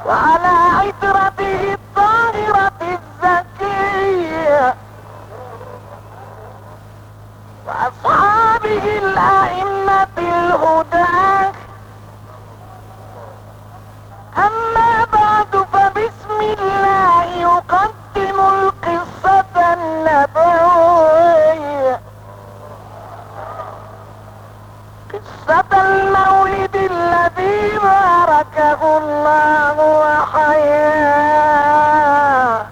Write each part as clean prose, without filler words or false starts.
وعلى عترته الطاهرة الزكية وأصحابه الأئمة الهداة. أما بعد فبسم الله يقدم القصة النبوية، قصة المولد الذي باركه الله وحياه.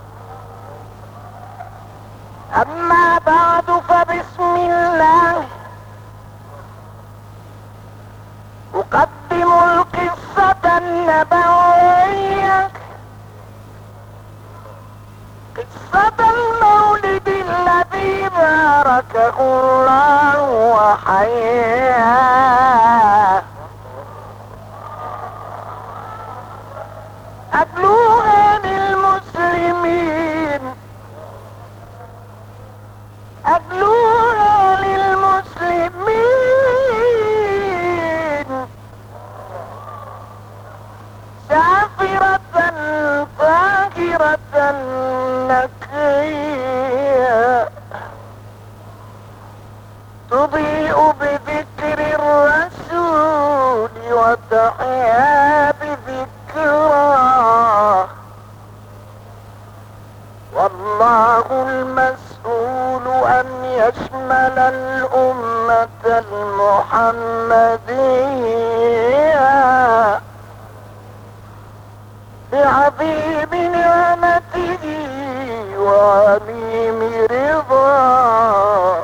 أما بعد فبسم الله أقدم القصة النبوية، قصة المولد الذي باركه الله وحياه. أتلوها للمسلمين، أتلوها للمسلمين سافرة طاهرة نقية تضيء بذكر الرسول وتحيا بذكراه. والله المسؤول أن يشمل الأمة المحمدية بعظيم نعمته وعميم رضاه،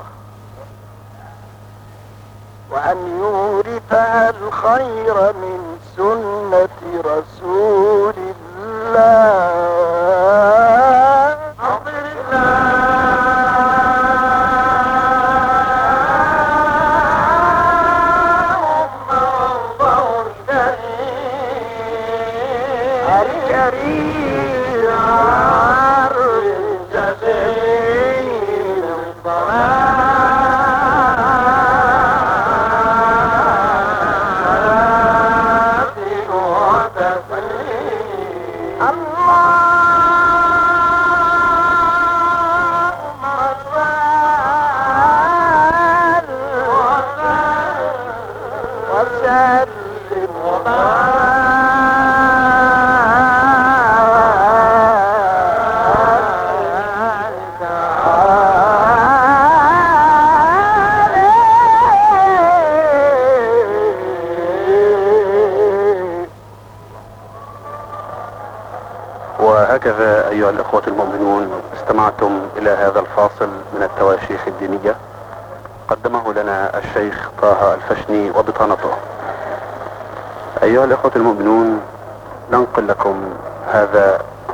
وأن يورثها الخير من سنة رسول الله. وهكذا أيها الأخوة المؤمنون استمعتم إلى هذا الفاصل من التواشيح الدينية قدمه لنا الشيخ طه الفشني وبطانته. أيها الأخوة المؤمنون ننقل لكم هذا